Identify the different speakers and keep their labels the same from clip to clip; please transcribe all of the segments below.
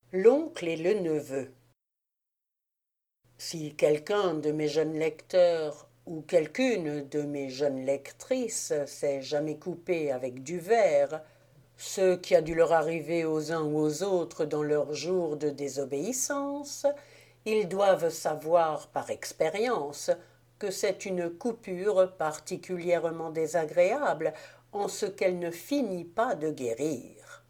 Speaker 1: L'oncle et le neveu. Si quelqu'un de mes jeunes lecteurs ou quelqu'une de mes jeunes lectrices s'est jamais coupé avec du verre, ce qui a dû leur arriver aux uns ou aux autres dans leurs jours de désobéissance, ils doivent savoir par expérience que c'est une coupure particulièrement désagréable en ce qu'elle ne finit pas de guérir.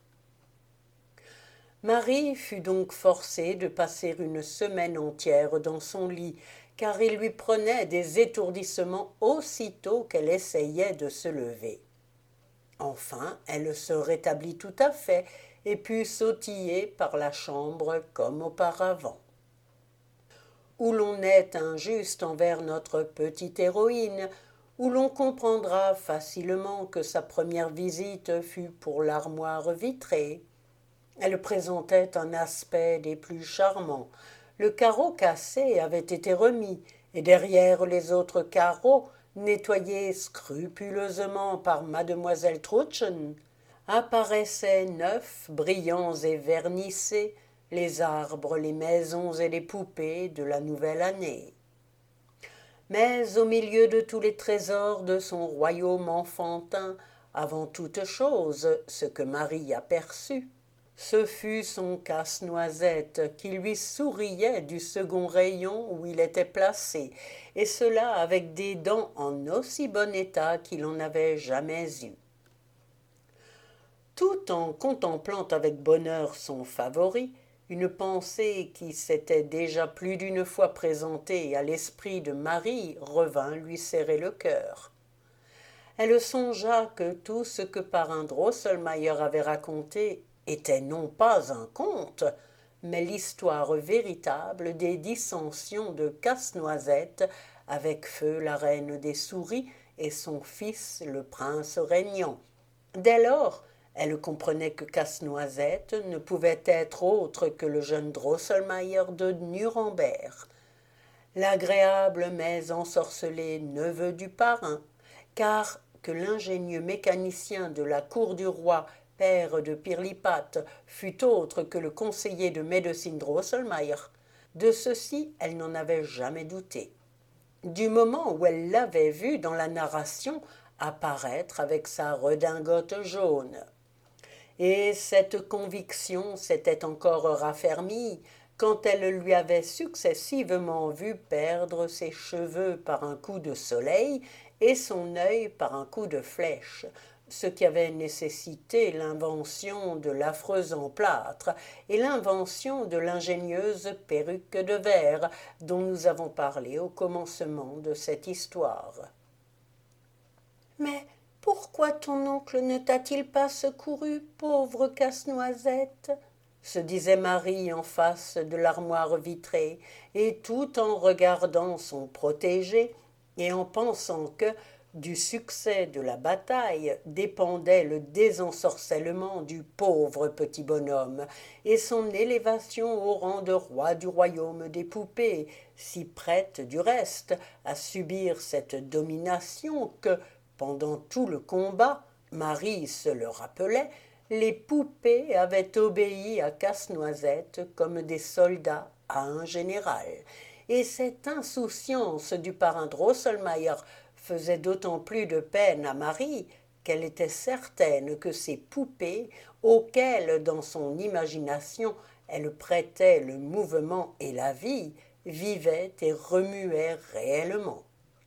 Speaker 1: Marie fut donc forcée de passer une semaine entière dans son lit, car il lui prenait des étourdissements aussitôt qu'elle essayait de se lever. Enfin, elle se rétablit tout à fait et put sautiller par la chambre comme auparavant. Où l'on est injuste envers notre petite héroïne, où l'on comprendra facilement que sa première visite fut pour l'armoire vitrée. Elle présentait un aspect des plus charmants. Le carreau cassé avait été remis, et derrière les autres carreaux, nettoyés scrupuleusement par mademoiselle Trudchen, apparaissaient neufs, brillants et vernissés, les arbres, les maisons et les poupées de la nouvelle année. Mais au milieu de tous les trésors de son royaume enfantin, avant toute chose, ce que Marie aperçut, ce fut son casse-noisette qui lui souriait du second rayon où il était placé, et cela avec des dents en aussi bon état qu'il en avait jamais eu. Tout en contemplant avec bonheur son favori, une pensée qui s'était déjà plus d'une fois présentée à l'esprit de Marie revint lui serrer le cœur. Elle songea que tout ce que parrain Drosselmayer avait raconté était non pas un conte, mais l'histoire véritable des dissensions de Casse-Noisette avec Feu la reine des souris et son fils le prince régnant. Dès lors, elle comprenait que Casse-Noisette ne pouvait être autre que le jeune Drosselmayer de Nuremberg, l'agréable mais ensorcelé neveu du parrain, car que l'ingénieux mécanicien de la cour du roi, père de Pirlipat, fût autre que le conseiller de médecine Drosselmayer, de ceci elle n'en avait jamais douté. Du moment où elle l'avait vu dans la narration apparaître avec sa redingote jaune. Et cette conviction s'était encore raffermie quand elle lui avait successivement vu perdre ses cheveux par un coup de soleil et son œil par un coup de flèche, ce qui avait nécessité l'invention de l'affreuse emplâtre et l'invention de l'ingénieuse perruque de verre dont nous avons parlé au commencement de cette histoire. Mais pourquoi ton oncle ne t'a-t-il pas secouru, pauvre casse-noisette se disait Marie en face de l'armoire vitrée, et tout en regardant son protégé, et en pensant que, du succès de la bataille, dépendait le désensorcellement du pauvre petit bonhomme, et son élévation au rang de roi du royaume des poupées, si prête du reste à subir cette domination que, pendant tout le combat, Marie se le rappelait, les poupées avaient obéi à Casse-Noisette comme des soldats à un général, et cette insouciance du parrain Drosselmayer faisait d'autant plus de peine à Marie qu'elle était certaine que ces poupées, auxquelles dans son imagination elle prêtait le mouvement et la vie, vivaient et remuaient réellement.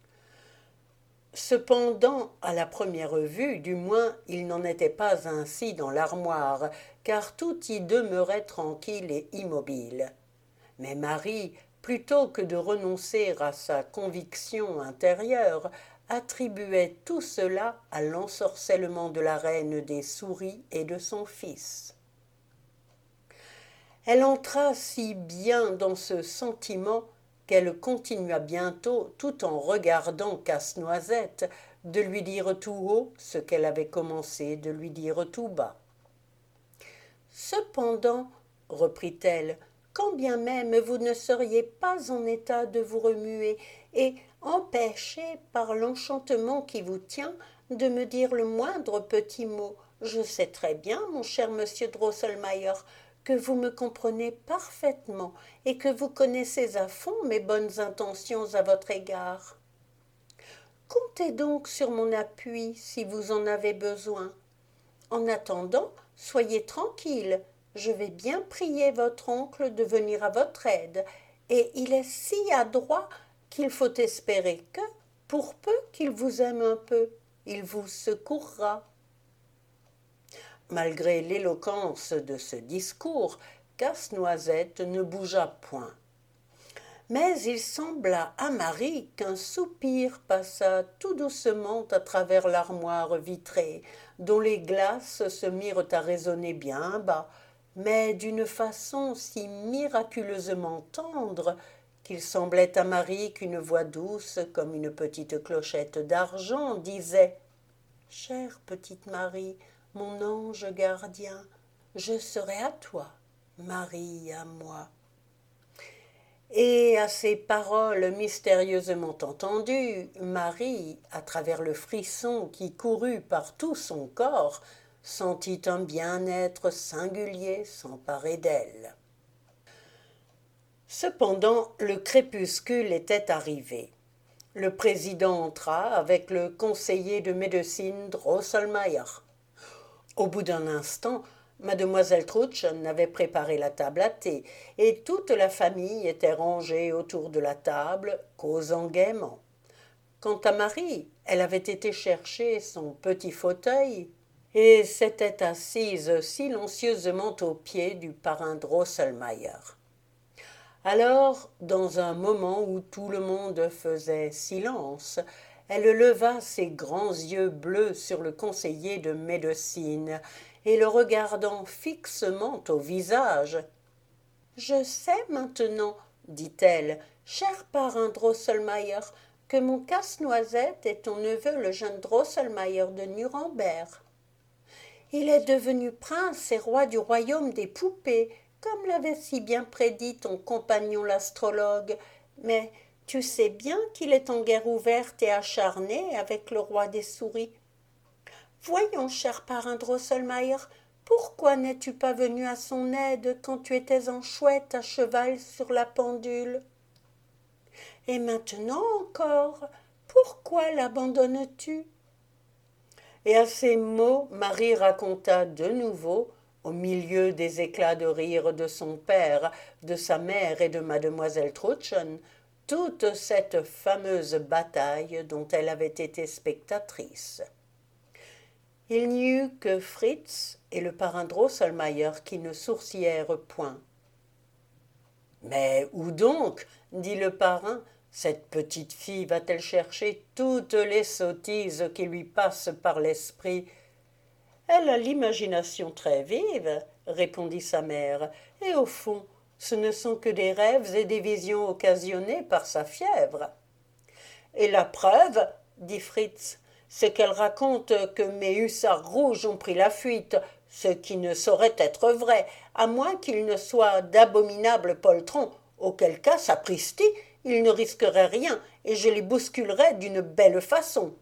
Speaker 1: Cependant, à la première vue, du moins, il n'en était pas ainsi dans l'armoire, car tout y demeurait tranquille et immobile. Mais Marie, plutôt que de renoncer à sa conviction intérieure, attribuait tout cela à l'ensorcellement de la reine des souris et de son fils. Elle entra si bien dans ce sentiment qu'elle continua bientôt, tout en regardant Casse-Noisette, de lui dire tout haut ce qu'elle avait commencé de lui dire tout bas. Cependant, reprit-elle, quand bien même vous ne seriez pas en état de vous remuer, et empêché par l'enchantement qui vous tient de me dire le moindre petit mot, je sais très bien, mon cher monsieur Drosselmayer, que vous me comprenez parfaitement et que vous connaissez à fond mes bonnes intentions à votre égard. Comptez donc sur mon appui si vous en avez besoin. En attendant, soyez tranquille, je vais bien prier votre oncle de venir à votre aide, et il est si adroit qu'il faut espérer que, pour peu qu'il vous aime un peu, il vous secourra. » Malgré l'éloquence de ce discours, Casse-Noisette ne bougea point. Mais il sembla à Marie qu'un soupir passa tout doucement à travers l'armoire vitrée, dont les glaces se mirent à résonner bien bas, mais d'une façon si miraculeusement tendre qu'il semblait à Marie qu'une voix douce, comme une petite clochette d'argent, disait « Chère petite Marie, mon ange gardien, je serai à toi, Marie à moi. » Et à ces paroles mystérieusement entendues, Marie, à travers le frisson qui courut par tout son corps, sentit un bien-être singulier s'emparer d'elle. Cependant, le crépuscule était arrivé. Le président entra avec le conseiller de médecine Drosselmayer. Au bout d'un instant, mademoiselle Trudchen avait préparé la table à thé, et toute la famille était rangée autour de la table, causant gaiement. Quant à Marie, elle avait été chercher son petit fauteuil et s'était assise silencieusement aux pieds du parrain Drosselmayer. Alors, dans un moment où tout le monde faisait silence, elle leva ses grands yeux bleus sur le conseiller de médecine et le regardant fixement au visage. « Je sais maintenant, dit-elle, cher parrain Drosselmayer, que mon casse-noisette est ton neveu le jeune Drosselmayer de Nuremberg. Il est devenu prince et roi du royaume des poupées, comme l'avait si bien prédit ton compagnon l'astrologue, mais tu sais bien qu'il est en guerre ouverte et acharnée avec le roi des souris. Voyons, cher parrain Drosselmayer, pourquoi n'es-tu pas venu à son aide quand tu étais en chouette à cheval sur la pendule? Et maintenant encore, pourquoi l'abandonnes-tu? » Et à ces mots, Marie raconta de nouveau, au milieu des éclats de rire de son père, de sa mère et de mademoiselle Trudchen, toute cette fameuse bataille dont elle avait été spectatrice. Il n'y eut que Fritz et le parrain Drosselmayer qui ne sourcillèrent point. « Mais où donc, dit le parrain, cette petite fille va-t-elle chercher toutes les sottises qui lui passent par l'esprit? » « Elle a l'imagination très vive, répondit sa mère, et au fond, ce ne sont que des rêves et des visions occasionnés par sa fièvre. Et la preuve, dit Fritz, c'est qu'elle raconte que mes hussards rouges ont pris la fuite, ce qui ne saurait être vrai, à moins qu'ils ne soient d'abominables poltrons, auquel cas, sapristi, ils ne risqueraient rien, et je les bousculerais d'une belle façon.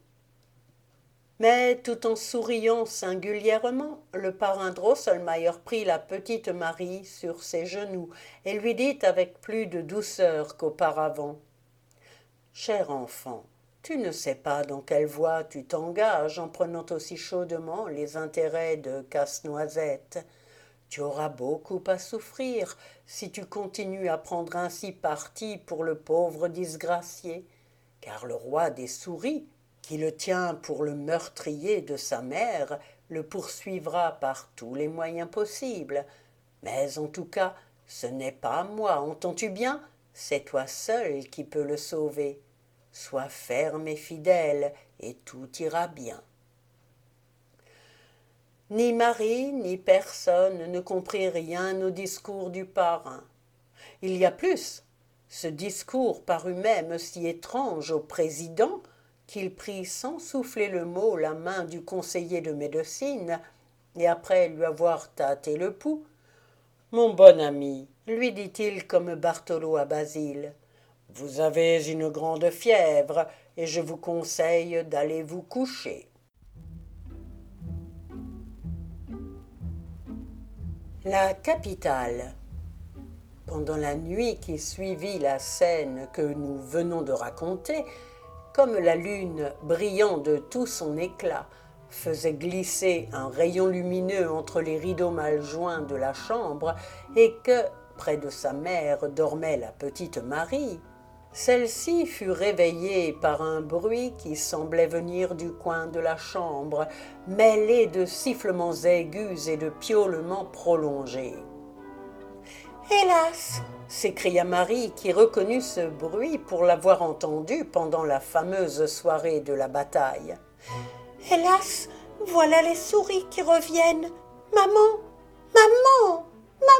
Speaker 1: Mais tout en souriant singulièrement, le parrain Drosselmayer prit la petite Marie sur ses genoux et lui dit avec plus de douceur qu'auparavant. « Cher enfant, tu ne sais pas dans quelle voie tu t'engages en prenant aussi chaudement les intérêts de Casse-Noisette. Tu auras beaucoup à souffrir si tu continues à prendre ainsi parti pour le pauvre disgracié, car le roi des souris, qui le tient pour le meurtrier de sa mère, le poursuivra par tous les moyens possibles. Mais en tout cas, ce n'est pas moi, entends-tu bien? C'est toi seul qui peux le sauver. Sois ferme et fidèle, et tout ira bien. » Ni Marie, ni personne ne comprit rien au discours du parrain. Il y a plus. Ce discours parut même si étrange au président qu'il prit sans souffler le mot la main du conseiller de médecine, et après lui avoir tâté le pouls, « Mon bon ami, lui dit-il comme Bartholo à Basile, vous avez une grande fièvre, et je vous conseille d'aller vous coucher. » La capitale. Pendant la nuit qui suivit la scène que nous venons de raconter, comme la lune, brillant de tout son éclat, faisait glisser un rayon lumineux entre les rideaux mal joints de la chambre et que, près de sa mère, dormait la petite Marie, celle-ci fut réveillée par un bruit qui semblait venir du coin de la chambre, mêlé de sifflements aigus et de piaulements prolongés. « Hélas !» s'écria Marie, qui reconnut ce bruit pour l'avoir entendu pendant la fameuse soirée de la bataille. « Hélas, voilà les souris qui reviennent. Maman, maman, maman !»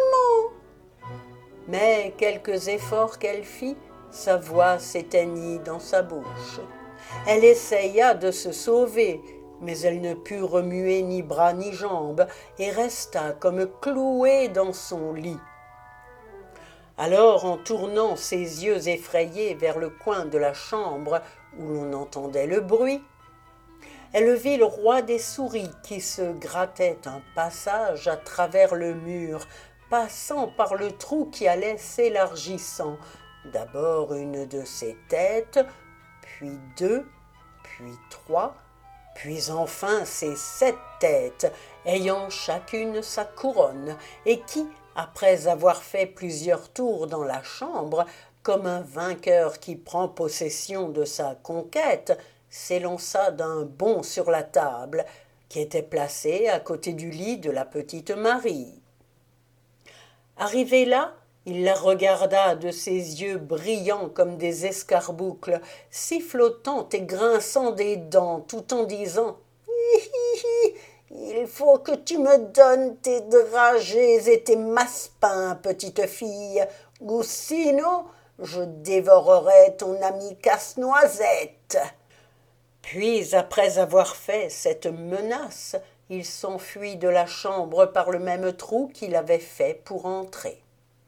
Speaker 1: Mais quelques efforts qu'elle fit, sa voix s'éteignit dans sa bouche. Elle essaya de se sauver, mais elle ne put remuer ni bras ni jambes et resta comme clouée dans son lit. Alors, en tournant ses yeux effrayés vers le coin de la chambre où l'on entendait le bruit, elle vit le roi des souris qui se grattait un passage à travers le mur, passant par le trou qui allait s'élargissant, d'abord une de ses têtes, puis deux, puis trois, puis enfin ses 7 têtes, ayant chacune sa couronne, et qui, après avoir fait plusieurs tours dans la chambre, comme un vainqueur qui prend possession de sa conquête, s'élança d'un bond sur la table, qui était placée à côté du lit de la petite Marie. Arrivé là, il la regarda de ses yeux brillants comme des escarboucles, sifflotant et grinçant des dents, tout en disant « Il faut que tu me donnes tes dragées et tes massepains, petite fille, ou sinon je dévorerai ton ami Casse-Noisette. » Puis, après avoir fait cette menace, il s'enfuit de la chambre par le même trou qu'il avait fait pour entrer.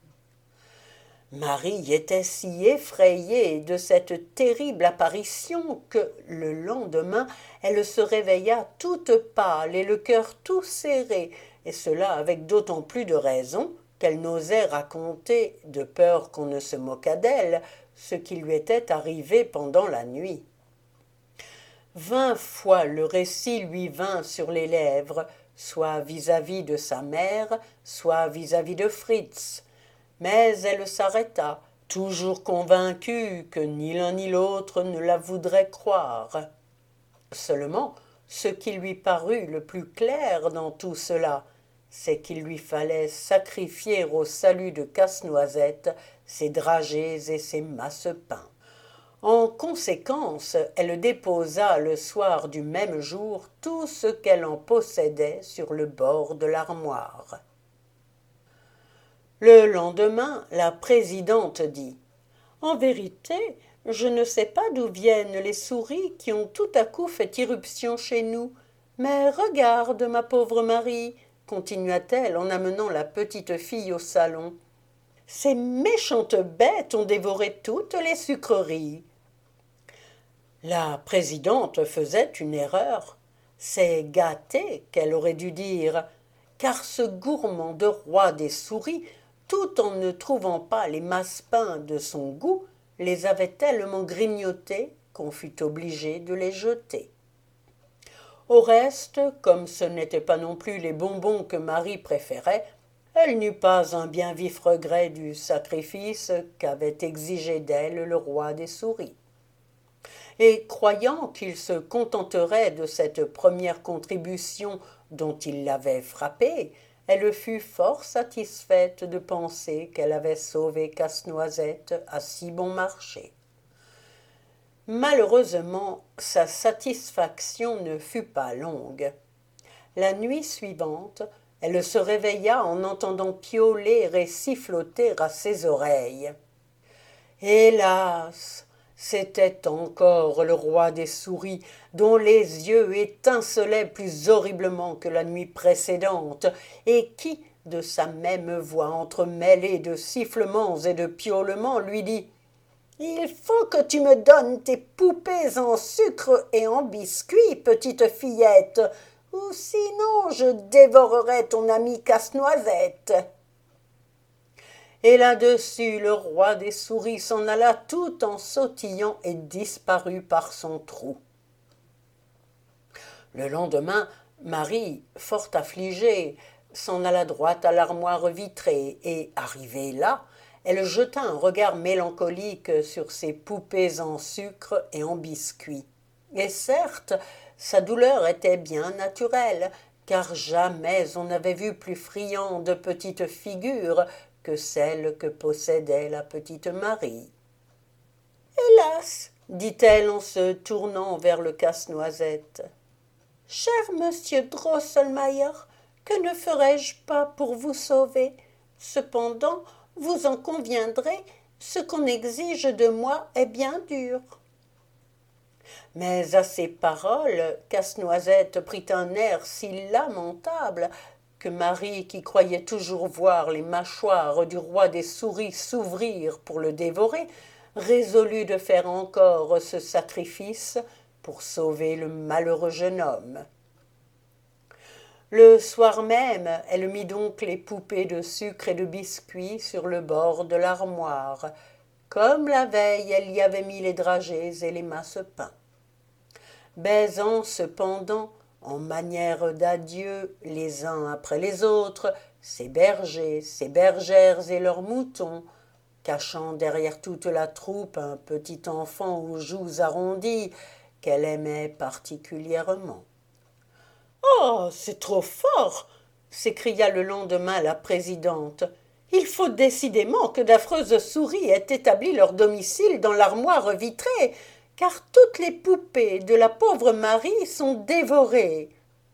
Speaker 1: Marie était si effrayée de cette terrible apparition que, le lendemain, elle se réveilla toute pâle et le cœur tout serré, et cela avec d'autant plus de raison qu'elle n'osait raconter, de peur qu'on ne se moquât d'elle, ce qui lui était arrivé pendant la nuit. 20 fois le récit lui vint sur les lèvres, soit vis-à-vis de sa mère, soit vis-à-vis de Fritz. Mais elle s'arrêta, toujours convaincue que ni l'un ni l'autre ne la voudrait croire. Seulement, ce qui lui parut le plus clair dans tout cela, c'est qu'il lui fallait sacrifier au salut de Casse-Noisette ses dragées et ses massepains. En conséquence, elle déposa le soir du même jour tout ce qu'elle en possédait sur le bord de l'armoire. Le lendemain, la présidente dit « En vérité, je ne sais pas d'où viennent les souris qui ont tout à coup fait irruption chez nous. Mais regarde, ma pauvre Marie, continua-t-elle en amenant la petite fille au salon. Ces méchantes bêtes ont dévoré toutes les sucreries. » La présidente faisait une erreur. C'est gâté qu'elle aurait dû dire, car ce gourmand de roi des souris, tout en ne trouvant pas les massepains de son goût, les avait tellement grignotés qu'on fut obligé de les jeter. Au reste, comme ce n'étaient pas non plus les bonbons que Marie préférait, elle n'eut pas un bien vif regret du sacrifice qu'avait exigé d'elle le roi des souris. Et croyant qu'il se contenterait de cette première contribution dont il l'avait frappée, elle fut fort satisfaite de penser qu'elle avait sauvé Casse-Noisette à si bon marché. Malheureusement, sa satisfaction ne fut pas longue. La nuit suivante, elle se réveilla en entendant piauler et siffloter à ses oreilles. Hélas! C'était encore le roi des souris, dont les yeux étincelaient plus horriblement que la nuit précédente, et qui, de sa même voix entremêlée de sifflements et de piaulements, lui dit « Il faut que tu me donnes tes poupées en sucre et en biscuits, petite fillette, ou sinon je dévorerai ton ami Casse-Noisette. » Et là-dessus le roi des souris s'en alla tout en sautillant et disparut par son trou. Le lendemain, Marie, fort affligée, s'en alla droit à l'armoire vitrée et, arrivée là, elle jeta un regard mélancolique sur ses poupées en sucre et en biscuits. Et certes, sa douleur était bien naturelle, car jamais on n'avait vu plus friande petite figure que celle que possédait la petite Marie. « Hélas !» dit-elle en se tournant vers le Casse-Noisette. « Cher monsieur Drosselmayer, que ne ferais-je pas pour vous sauver? Cependant, vous en conviendrez, ce qu'on exige de moi est bien dur. » Mais à ces paroles, Casse-Noisette prit un air si lamentable que Marie, qui croyait toujours voir les mâchoires du roi des souris s'ouvrir pour le dévorer, résolut de faire encore ce sacrifice pour sauver le malheureux jeune homme. Le soir même, elle mit donc les poupées de sucre et de biscuits sur le bord de l'armoire. Comme la veille, elle y avait mis les dragées et les massepains. Baisant cependant, en manière d'adieu, les uns après les autres, ses bergers, ses bergères et leurs moutons, cachant derrière toute la troupe un petit enfant aux joues arrondies qu'elle aimait particulièrement. « Oh, c'est trop fort !» s'écria le lendemain la présidente. « Il faut décidément que d'affreuses souris aient établi leur domicile dans l'armoire vitrée, car toutes les poupées de la pauvre Marie sont dévorées. »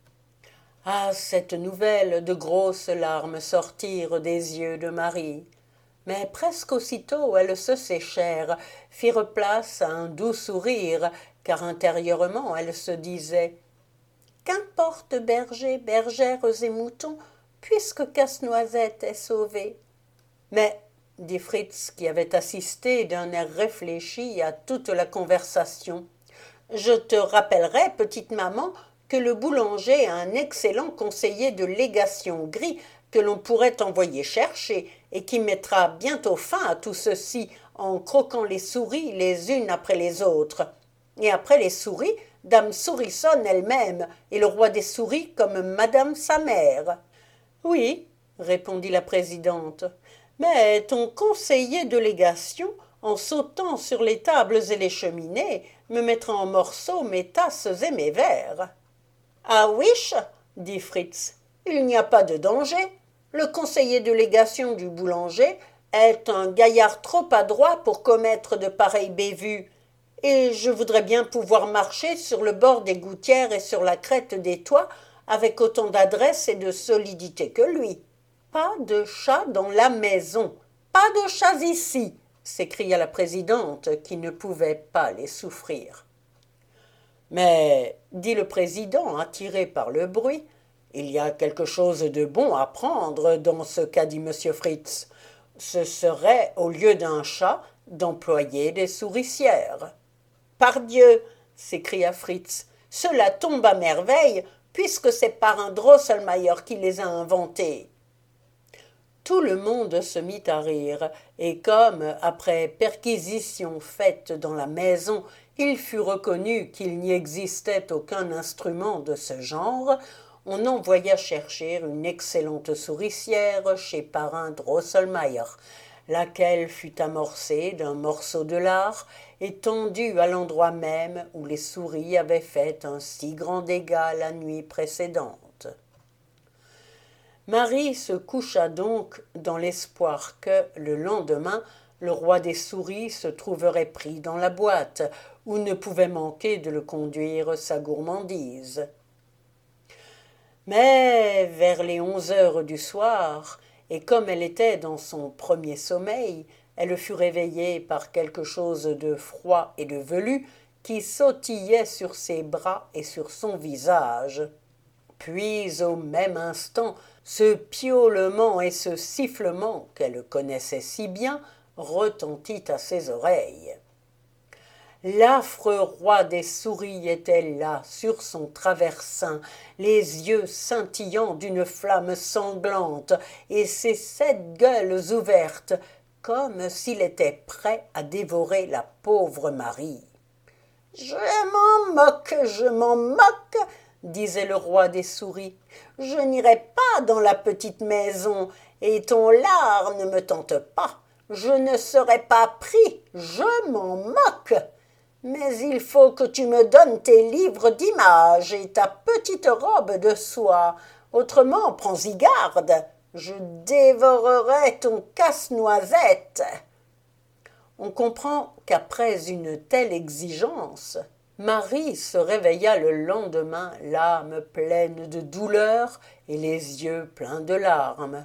Speaker 1: À cette nouvelle, de grosses larmes sortirent des yeux de Marie. Mais presque aussitôt elles se séchèrent, firent place à un doux sourire, car intérieurement elle se disait « Qu'importe bergers, bergères et moutons, puisque Casse-Noisette est sauvé. » Mais, dit Fritz, qui avait assisté d'un air réfléchi à toute la conversation, « je te rappellerai, petite maman, que le boulanger a un excellent conseiller de légation gris que l'on pourrait envoyer chercher et qui mettra bientôt fin à tout ceci en croquant les souris les unes après les autres. Et après les souris, dame Sourissonne elle-même et le roi des souris comme madame sa mère. »« Oui, répondit la présidente, mais ton conseiller de légation, en sautant sur les tables et les cheminées, me mettra en morceaux mes tasses et mes verres. »« Ah ouiche, dit Fritz, il n'y a pas de danger. Le conseiller de légation du boulanger est un gaillard trop adroit pour commettre de pareilles bévues, et je voudrais bien pouvoir marcher sur le bord des gouttières et sur la crête des toits avec autant d'adresse et de solidité que lui. »« Pas de chats dans la maison, pas de chats ici !» s'écria la présidente, qui ne pouvait pas les souffrir. « Mais, dit le président, attiré par le bruit, il y a quelque chose de bon à prendre dans ce qu'a dit monsieur Fritz. Ce serait, au lieu d'un chat, d'employer des souricières. »« Pardieu !» s'écria Fritz, « cela tombe à merveille, puisque c'est parrain Drosselmayer qui les a inventés. » Tout le monde se mit à rire, et comme, après perquisition faite dans la maison, il fut reconnu qu'il n'y existait aucun instrument de ce genre, on envoya chercher une excellente souricière chez parrain Drosselmayer, laquelle fut amorcée d'un morceau de lard et tendue à l'endroit même où les souris avaient fait un si grand dégât la nuit précédente. Marie se coucha donc dans l'espoir que, le lendemain, le roi des souris se trouverait pris dans la boîte, où ne pouvait manquer de le conduire sa gourmandise. Mais vers les 11 heures du soir, et comme elle était dans son premier sommeil, elle fut réveillée par quelque chose de froid et de velu qui sautillait sur ses bras et sur son visage. Puis, au même instant, ce piaulement et ce sifflement qu'elle connaissait si bien retentit à ses oreilles. L'affreux roi des souris était là, sur son traversin, les yeux scintillants d'une flamme sanglante, et ses 7 gueules ouvertes, comme s'il était prêt à dévorer la pauvre Marie. « je m'en moque, disait le roi des souris. Je n'irai pas dans la petite maison, et ton lard ne me tente pas. Je ne serai pas pris, je m'en moque. Mais il faut que tu me donnes tes livres d'images et ta petite robe de soie. Autrement, prends-y garde, je dévorerai ton casse-noisette. » On comprend qu'après une telle exigence, Marie se réveilla le lendemain, l'âme pleine de douleur et les yeux pleins de larmes.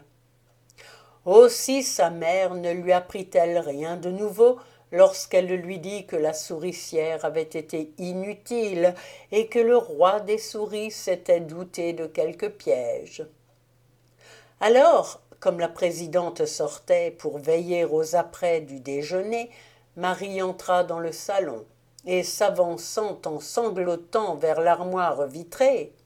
Speaker 1: Aussi sa mère ne lui apprit-elle rien de nouveau lorsqu'elle lui dit que la souricière avait été inutile et que le roi des souris s'était douté de quelque piège. Alors, comme la présidente sortait pour veiller aux apprêts du déjeuner, Marie entra dans le salon et, s'avançant en sanglotant vers l'armoire vitrée,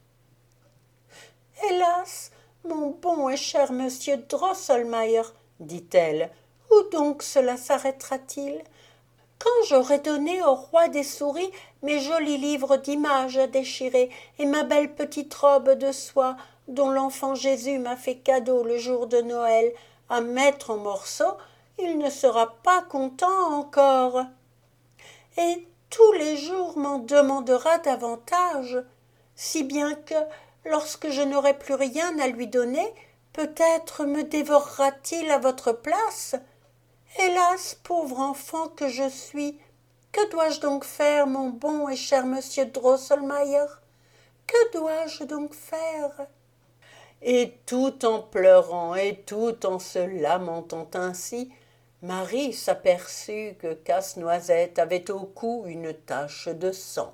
Speaker 1: « Hélas, mon bon et cher monsieur Drosselmayer, dit-elle, où donc cela s'arrêtera-t-il? Quand j'aurai donné au roi des souris mes jolis livres d'images à déchirer et ma belle petite robe de soie dont l'enfant Jésus m'a fait cadeau le jour de Noël à mettre en morceaux, il ne sera pas content encore. Et tous les jours m'en demandera davantage, si bien que, lorsque je n'aurai plus rien à lui donner, peut-être me dévorera-t-il à votre place. Hélas, pauvre enfant que je suis, que dois-je donc faire, mon bon et cher monsieur Drosselmayer? Que dois-je donc faire? » Et tout en pleurant et tout en se lamentant ainsi, Marie s'aperçut que Casse-Noisette avait au cou une tache de sang.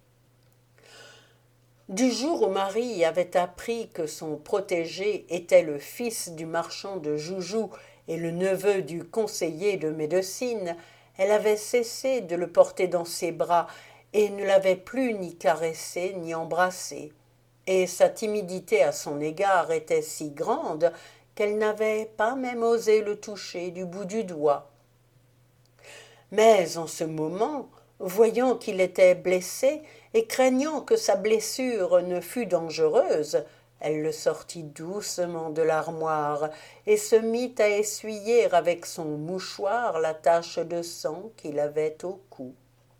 Speaker 1: Du jour où Marie avait appris que son protégé était le fils du marchand de joujoux et le neveu du conseiller de médecine, elle avait cessé de le porter dans ses bras et ne l'avait plus ni caressé ni embrassé. Et sa timidité à son égard était si grande qu'elle n'avait pas même osé le toucher du bout du doigt. Mais en ce moment, voyant qu'il était blessé et craignant que sa blessure ne fût dangereuse, elle le sortit doucement de l'armoire et se mit à essuyer avec son mouchoir la tache de sang qu'il avait au cou.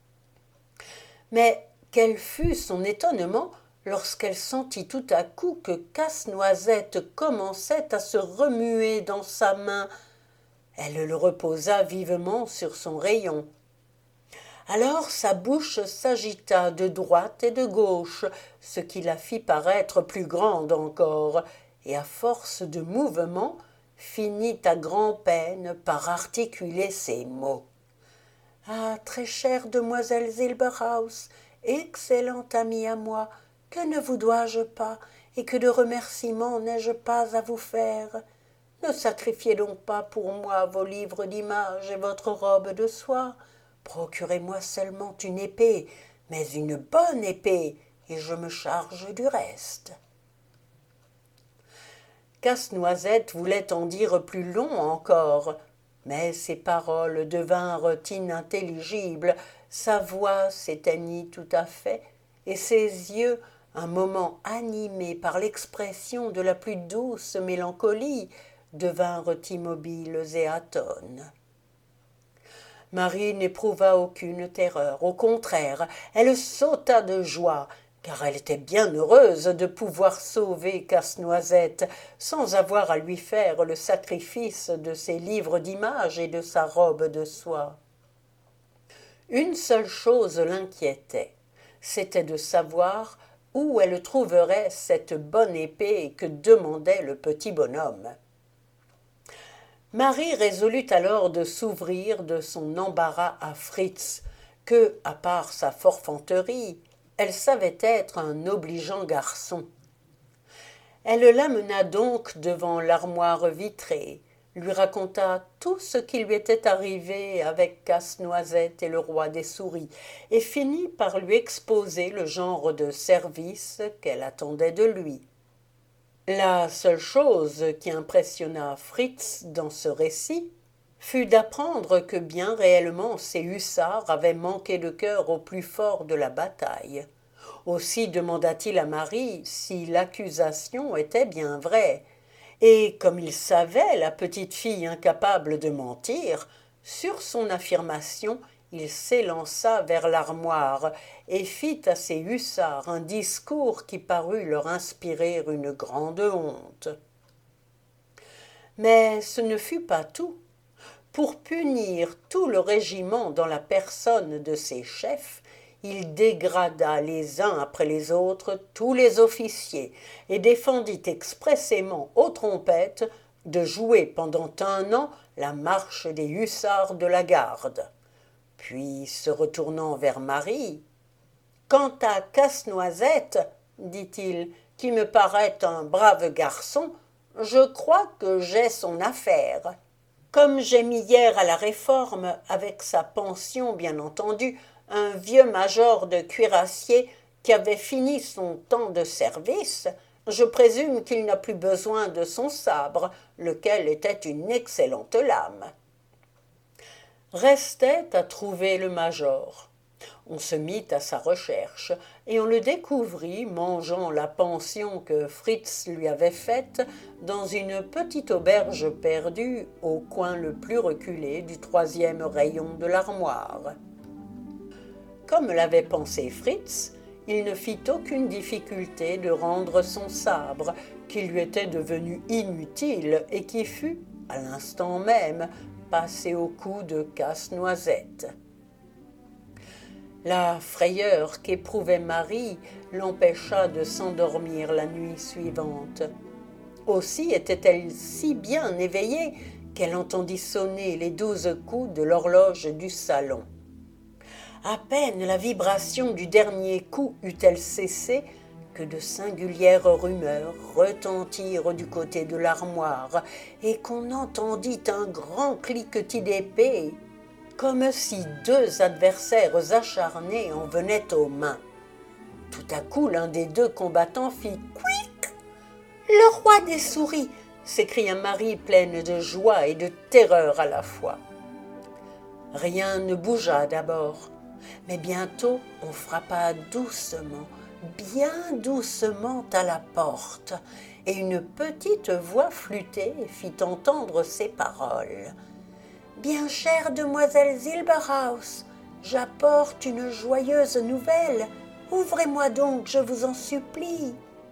Speaker 1: Mais quel fut son étonnement lorsqu'elle sentit tout à coup que Casse-Noisette commençait à se remuer dans sa main. Elle le reposa vivement sur son rayon. Alors sa bouche s'agita de droite et de gauche, ce qui la fit paraître plus grande encore, et à force de mouvements, finit à grand-peine par articuler ces mots. « Ah, très chère demoiselle Silberhaus, excellente amie à moi, que ne vous dois-je pas, et que de remerciements n'ai-je pas à vous faire? Ne sacrifiez donc pas pour moi vos livres d'images et votre robe de soie. Procurez-moi seulement une épée, mais une bonne épée, et je me charge du reste. » Casse-Noisette voulait en dire plus long encore, mais ses paroles devinrent inintelligibles, sa voix s'éteignit tout à fait, et ses yeux, un moment animés par l'expression de la plus douce mélancolie, devinrent immobiles et atones. Marie n'éprouva aucune terreur, au contraire, elle sauta de joie, car elle était bien heureuse de pouvoir sauver Casse-Noisette sans avoir à lui faire le sacrifice de ses livres d'images et de sa robe de soie. Une seule chose l'inquiétait, c'était de savoir où elle trouverait cette bonne épée que demandait le petit bonhomme. Marie résolut alors de s'ouvrir de son embarras à Fritz, que, à part sa forfanterie, elle savait être un obligeant garçon. Elle l'amena donc devant l'armoire vitrée, lui raconta tout ce qui lui était arrivé avec Casse-Noisette et le roi des souris, et finit par lui exposer le genre de service qu'elle attendait de lui. La seule chose qui impressionna Fritz dans ce récit fut d'apprendre que bien réellement ces hussards avaient manqué de cœur au plus fort de la bataille. Aussi demanda-t-il à Marie si l'accusation était bien vraie, et comme il savait la petite fille incapable de mentir, sur son affirmation il s'élança vers l'armoire et fit à ses hussards un discours qui parut leur inspirer une grande honte. Mais ce ne fut pas tout. Pour punir tout le régiment dans la personne de ses chefs, il dégrada les uns après les autres tous les officiers et défendit expressément aux trompettes de jouer pendant 1 an la marche des hussards de la garde. Puis, se retournant vers Marie, « Quant à Casse-Noisette, dit-il, qui me paraît un brave garçon, je crois que j'ai son affaire. Comme j'ai mis hier à la Réforme, avec sa pension bien entendu, un vieux major de cuirassiers qui avait fini son temps de service, je présume qu'il n'a plus besoin de son sabre, lequel était une excellente lame. » Restait à trouver le major. On se mit à sa recherche, et on le découvrit mangeant la pension que Fritz lui avait faite dans une petite auberge perdue au coin le plus reculé du 3e rayon de l'armoire. Comme l'avait pensé Fritz, il ne fit aucune difficulté de rendre son sabre, qui lui était devenu inutile et qui fut, à l'instant même, passé au cou de Casse-Noisette. La frayeur qu'éprouvait Marie l'empêcha de s'endormir la nuit suivante. Aussi était-elle si bien éveillée qu'elle entendit sonner les 12 coups de l'horloge du salon. À peine la vibration du dernier coup eut-elle cessé que de singulières rumeurs retentirent du côté de l'armoire et qu'on entendit un grand cliquetis d'épées, comme si 2 adversaires acharnés en venaient aux mains. Tout à coup, l'un des 2 combattants fit « Couic !»« Le roi des souris !» s'écria Marie pleine de joie et de terreur à la fois. Rien ne bougea d'abord, mais bientôt on frappa doucement, bien doucement à la porte, et une petite voix flûtée fit entendre ces paroles. « Bien chère demoiselle Silberhaus, j'apporte une joyeuse nouvelle. Ouvrez-moi donc, je vous en supplie. »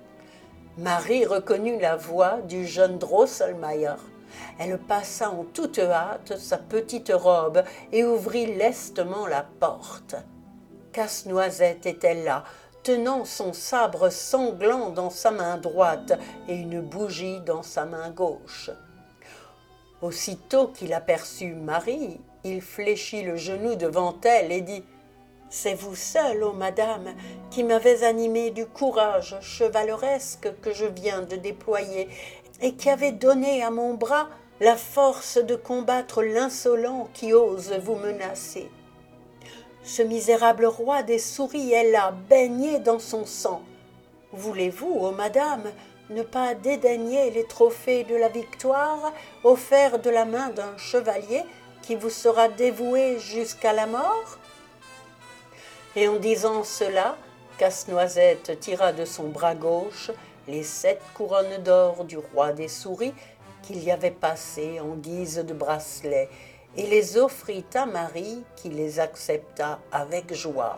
Speaker 1: Marie reconnut la voix du jeune Drosselmayer. Elle passa en toute hâte sa petite robe et ouvrit lestement la porte. Casse-Noisette était là, tenant son sabre sanglant dans sa main droite et une bougie dans sa main gauche. Aussitôt qu'il aperçut Marie, il fléchit le genou devant elle et dit « C'est vous seule, ô madame, qui m'avez animé du courage chevaleresque que je viens de déployer et qui avez donné à mon bras la force de combattre l'insolent qui ose vous menacer. Ce misérable roi des souris est là, baigné dans son sang. Voulez-vous, ô madame, ne pas dédaigner les trophées de la victoire offerts de la main d'un chevalier qui vous sera dévoué jusqu'à la mort ?» Et en disant cela, Casse-Noisette tira de son bras gauche les 7 couronnes d'or du roi des souris qu'il y avait passées en guise de bracelet et les offrit à Marie qui les accepta avec joie.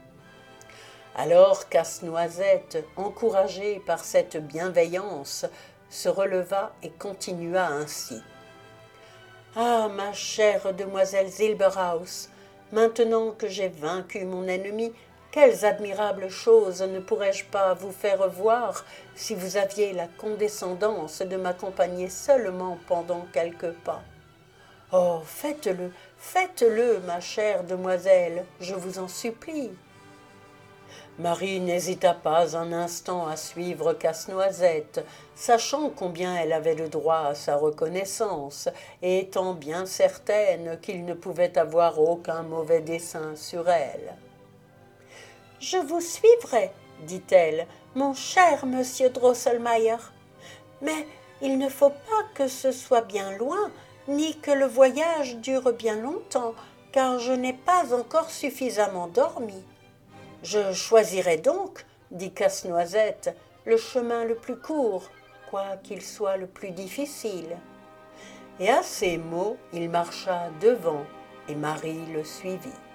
Speaker 1: Alors Casse-Noisette, encouragé par cette bienveillance, se releva et continua ainsi. « Ah, ma chère demoiselle Silberhaus, maintenant que j'ai vaincu mon ennemi, quelles admirables choses ne pourrais-je pas vous faire voir si vous aviez la condescendance de m'accompagner seulement pendant quelques pas. Oh, faites-le, ma chère demoiselle, je vous en supplie. » Marie n'hésita pas un instant à suivre Casse-Noisette, sachant combien elle avait le droit à sa reconnaissance, et étant bien certaine qu'il ne pouvait avoir aucun mauvais dessein sur elle. « Je vous suivrai, dit-elle, mon cher monsieur Drosselmayer. Mais il ne faut pas que ce soit bien loin, ni que le voyage dure bien longtemps, car je n'ai pas encore suffisamment dormi. » « Je choisirai donc, dit Casse-Noisette, le chemin le plus court, quoiqu'il soit le plus difficile. » Et à ces mots, il marcha devant, et Marie le suivit.